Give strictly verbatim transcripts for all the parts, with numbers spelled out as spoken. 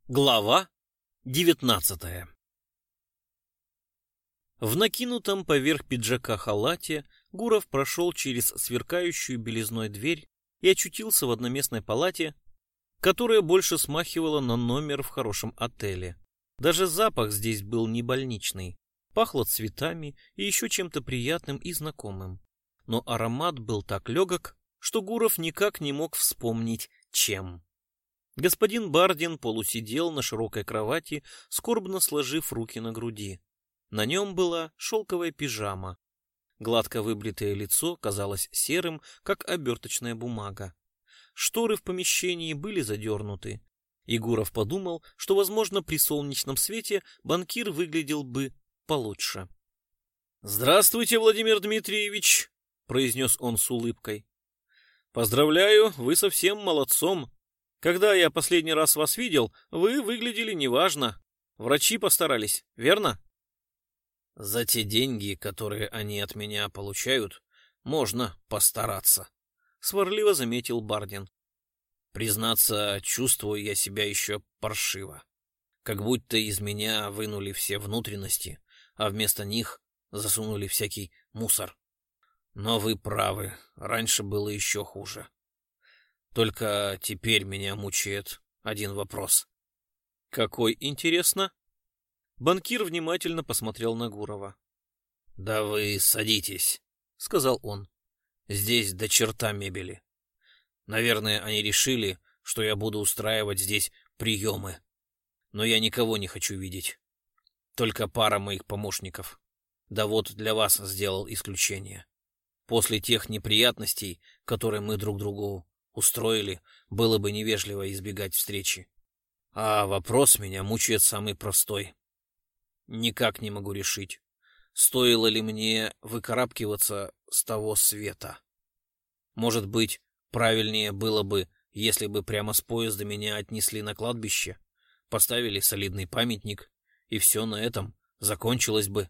Глава девятнадцатая. В накинутом поверх пиджака халате Гуров прошел через сверкающую белизной дверь и очутился в одноместной палате, которая больше смахивала на номер в хорошем отеле. Даже запах здесь был не больничный, пахло цветами и еще чем-то приятным и знакомым. Но аромат был так легок, что Гуров никак не мог вспомнить, чем. Господин Бардин полусидел на широкой кровати, скорбно сложив руки на груди. На нем была шелковая пижама. Гладко выбритое лицо казалось серым, как оберточная бумага. Шторы в помещении были задернуты. И Гуров подумал, что, возможно, при солнечном свете банкир выглядел бы получше. «Здравствуйте, Владимир Дмитриевич!» — произнес он с улыбкой. «Поздравляю, вы совсем молодцом. Когда я последний раз вас видел, вы выглядели неважно. Врачи постарались, верно?» «За те деньги, которые они от меня получают, можно постараться», — сварливо заметил Бардин. «Признаться, чувствую я себя еще паршиво. Как будто из меня вынули все внутренности, а вместо них засунули всякий мусор. Но вы правы, раньше было еще хуже. Только теперь меня мучает один вопрос». «Какой, интересно?» Банкир внимательно посмотрел на Гурова. «Да вы садитесь», — сказал он. «Здесь до черта мебели. Наверное, они решили, что я буду устраивать здесь приемы. Но я никого не хочу видеть. Только пара моих помощников. Да вот для вас сделал исключение. После тех неприятностей, которые мы друг другу устроили, было бы невежливо избегать встречи. А вопрос меня мучает самый простой. Никак не могу решить, стоило ли мне выкарабкиваться с того света. Может быть, правильнее было бы, если бы прямо с поезда меня отнесли на кладбище, поставили солидный памятник, и все на этом закончилось бы.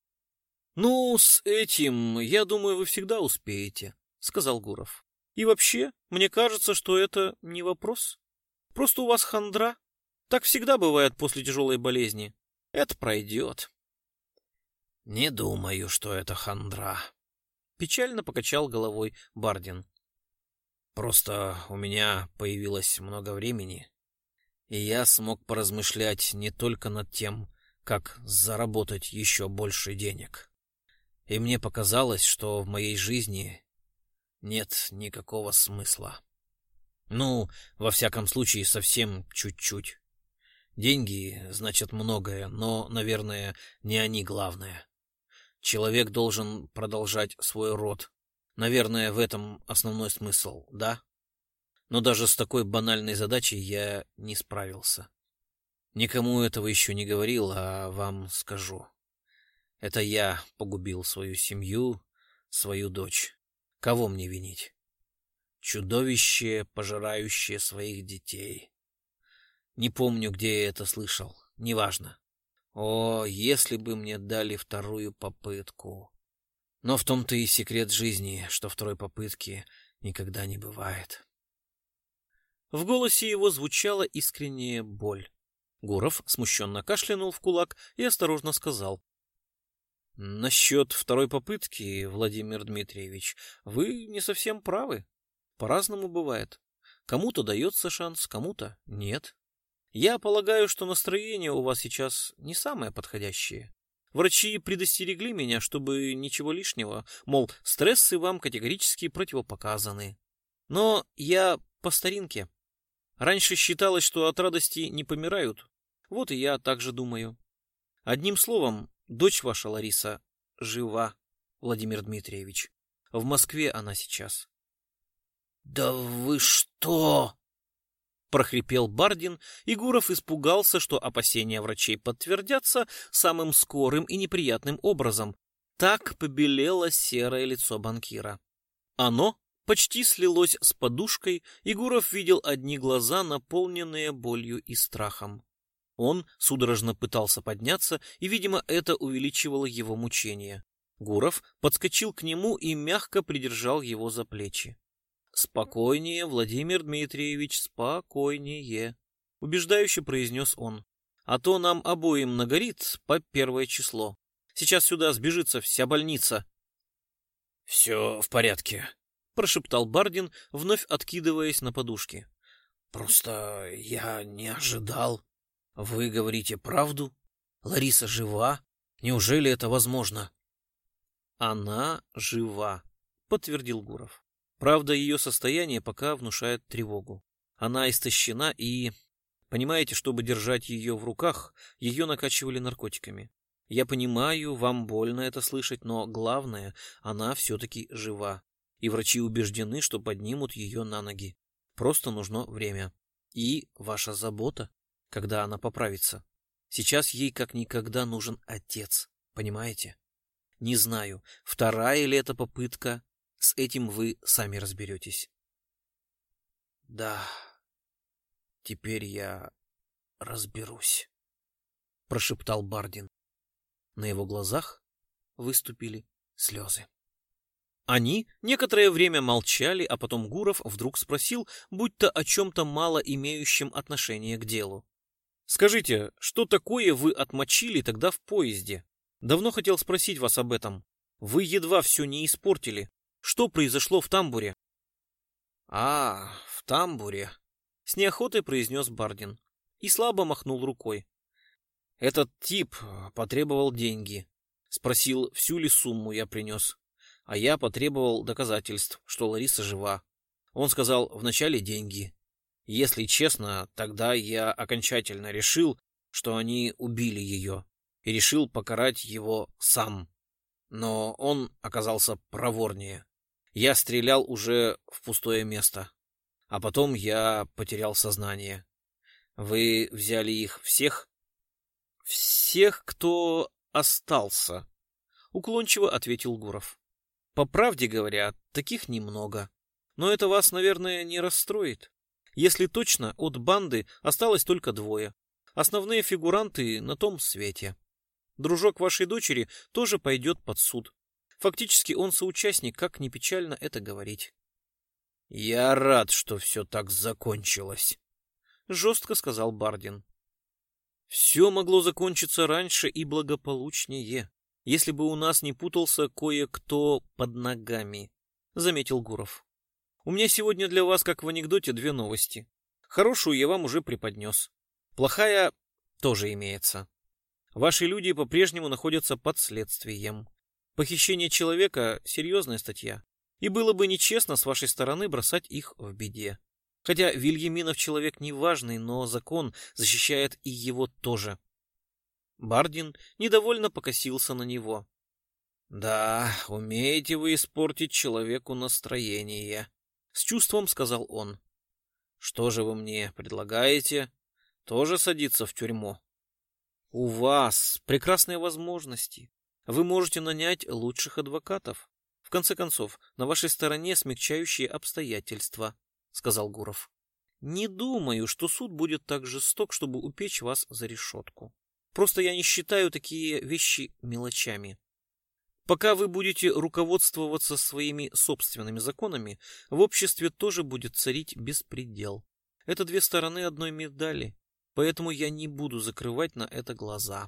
«Ну, с этим, я думаю, вы всегда успеете», — сказал Гуров. «И вообще, мне кажется, что это не вопрос. Просто у вас хандра. Так всегда бывает после тяжелой болезни. Это пройдет». «Не думаю, что это хандра», — печально покачал головой Бардин. «Просто у меня появилось много времени, и я смог поразмышлять не только над тем, как заработать еще больше денег. И мне показалось, что в моей жизни нет никакого смысла. Ну, во всяком случае, совсем чуть-чуть. Деньги значат многое, но, наверное, не они главное. Человек должен продолжать свой род. Наверное, в этом основной смысл, да? Но даже с такой банальной задачей я не справился. Никому этого еще не говорил, а вам скажу. Это я погубил свою семью, свою дочь. Кого мне винить? Чудовище, пожирающее своих детей. Не помню, где я это слышал. Неважно. О, если бы мне дали вторую попытку. Но в том-то и секрет жизни, что второй попытки никогда не бывает. В голосе его звучала искренняя боль. Гуров смущенно кашлянул в кулак и осторожно сказал: «Насчет второй попытки, Владимир Дмитриевич, вы не совсем правы. По-разному бывает. Кому-то дается шанс, кому-то нет. Я полагаю, что настроение у вас сейчас не самое подходящее. Врачи предостерегли меня, чтобы ничего лишнего, мол, стрессы вам категорически противопоказаны. Но я по старинке. Раньше считалось, что от радости не помирают. Вот и я так же думаю. Одним словом, дочь ваша, Лариса, жива, Владимир Дмитриевич. В Москве она сейчас». «Да вы что?» — прохрипел Бардин, и Гуров испугался, что опасения врачей подтвердятся самым скорым и неприятным образом. Так побелело серое лицо банкира. Оно почти слилось с подушкой, и Гуров видел одни глаза, наполненные болью и страхом. Он судорожно пытался подняться, и, видимо, это увеличивало его мучения. Гуров подскочил к нему и мягко придержал его за плечи. «Спокойнее, Владимир Дмитриевич, спокойнее. убеждающе произнес он. А то нам обоим нагорит по первое число. Сейчас сюда сбежится вся больница. Все в порядке, прошептал Бардин, вновь откидываясь на подушки. Просто я не ожидал. Вы говорите правду? Лариса жива? Неужели это возможно? Она жива, подтвердил Гуров. Правда, ее состояние пока внушает тревогу. Она истощена и... Понимаете, чтобы держать ее в руках, ее накачивали наркотиками. Я понимаю, вам больно это слышать, но главное, она все-таки жива. И врачи убеждены, что поднимут ее на ноги. Просто нужно время. И ваша забота, когда она поправится. Сейчас ей как никогда нужен отец, понимаете? Не знаю, вторая ли это попытка, с этим вы сами разберетесь. Да, теперь я разберусь, прошептал Бардин. На его глазах выступили слезы. Они некоторое время молчали, а потом Гуров вдруг спросил, будто о чем-то мало имеющем отношение к делу. «Скажите, что такое вы отмочили тогда в поезде? Давно хотел спросить вас об этом. Вы едва все не испортили. Что произошло в тамбуре?» «А, в тамбуре», — с неохотой произнес Бардин и слабо махнул рукой. «Этот тип потребовал деньги. Спросил, всю ли сумму я принес. А я потребовал доказательств, что Лариса жива. Он сказал, вначале деньги. Если честно, тогда я окончательно решил, что они убили ее, и решил покарать его сам. Но он оказался проворнее. Я стрелял уже в пустое место. А потом я потерял сознание. Вы взяли их всех? Всех, кто остался, уклончиво ответил Гуров. По правде говоря, таких немного. Но это вас, наверное, не расстроит. Если точно, от банды осталось только двое. Основные фигуранты на том свете. Дружок вашей дочери тоже пойдет под суд. Фактически он соучастник, как ни печально это говорить. Я рад, что все так закончилось, жестко сказал Бардин. Все могло закончиться раньше и благополучнее, если бы у нас не путался кое-кто под ногами, заметил Гуров. У меня сегодня для вас, как в анекдоте, две новости. Хорошую я вам уже преподнес. Плохая тоже имеется. Ваши люди по-прежнему находятся под следствием. Похищение человека — серьезная статья. И было бы нечестно с вашей стороны бросать их в беде. Хотя Вильяминов человек неважный, но закон защищает и его тоже. Бардин недовольно покосился на него. Да, умеете вы испортить человеку настроение, с чувством сказал он. Что же вы мне предлагаете? Тоже садиться в тюрьму? У вас прекрасные возможности. Вы можете нанять лучших адвокатов. В конце концов, на вашей стороне смягчающие обстоятельства, сказал Гуров. Не думаю, что суд будет так жесток, чтобы упечь вас за решетку. Просто я не считаю такие вещи мелочами. Пока вы будете руководствоваться своими собственными законами, в обществе тоже будет царить беспредел. Это две стороны одной медали, поэтому я не буду закрывать на это глаза.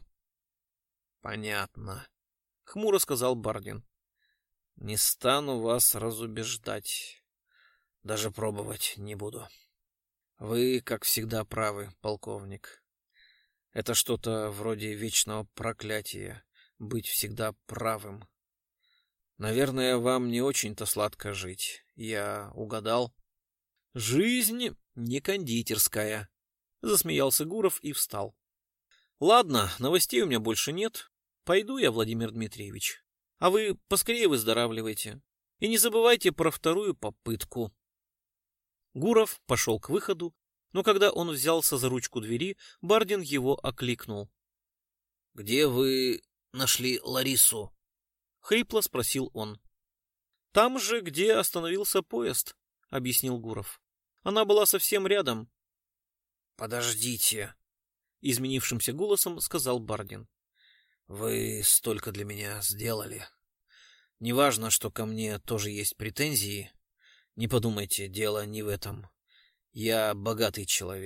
Понятно, хмуро сказал Бардин. Не стану вас разубеждать. Даже пробовать не буду. Вы, как всегда, правы, полковник. Это что-то вроде вечного проклятия — быть всегда правым. Наверное, вам не очень-то сладко жить. Я угадал? Жизнь не кондитерская, засмеялся Гуров и встал. Ладно, новостей у меня больше нет. Пойду я, Владимир Дмитриевич. А вы поскорее выздоравливайте. И не забывайте про вторую попытку. Гуров пошел к выходу, но когда он взялся за ручку двери, Бардин его окликнул. — Где вы нашли Ларису? — хрипло спросил он. — Там же, где остановился поезд, — объяснил Гуров. — Она была совсем рядом. — Подождите, — изменившимся голосом сказал Бардин. — Вы столько для меня сделали. Неважно, что ко мне тоже есть претензии. Не подумайте, дело не в этом. Я богатый человек.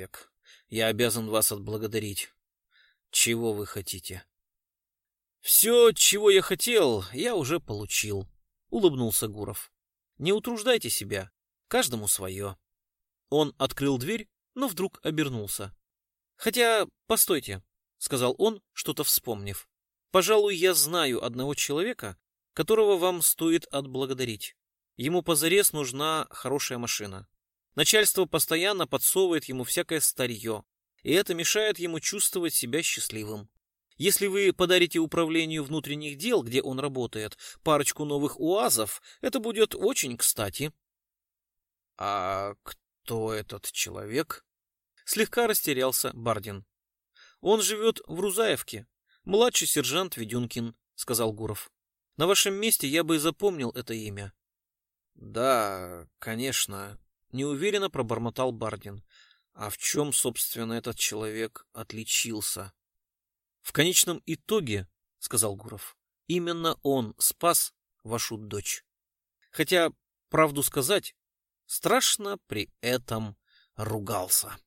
Я обязан вас отблагодарить. Чего вы хотите? Все, чего я хотел, я уже получил, улыбнулся Гуров. Не утруждайте себя, каждому свое. Он открыл дверь, но вдруг обернулся. Хотя, постойте, сказал он, что-то вспомнив. Пожалуй, я знаю одного человека, которого вам стоит отблагодарить. Ему позарез нужна хорошая машина. Начальство постоянно подсовывает ему всякое старье, и это мешает ему чувствовать себя счастливым. Если вы подарите управлению внутренних дел, где он работает, парочку новых УАЗов, это будет очень кстати. — А кто этот человек? — слегка растерялся Бардин. — Он живет в Рузаевке. Младший сержант Ведюнкин, — сказал Гуров. — На вашем месте я бы запомнил это имя. — Да, конечно, — неуверенно пробормотал Бардин. А в чем, собственно, этот человек отличился? — В конечном итоге, — сказал Гуров, — именно он спас вашу дочь. Хотя, правду сказать, страшно при этом ругался.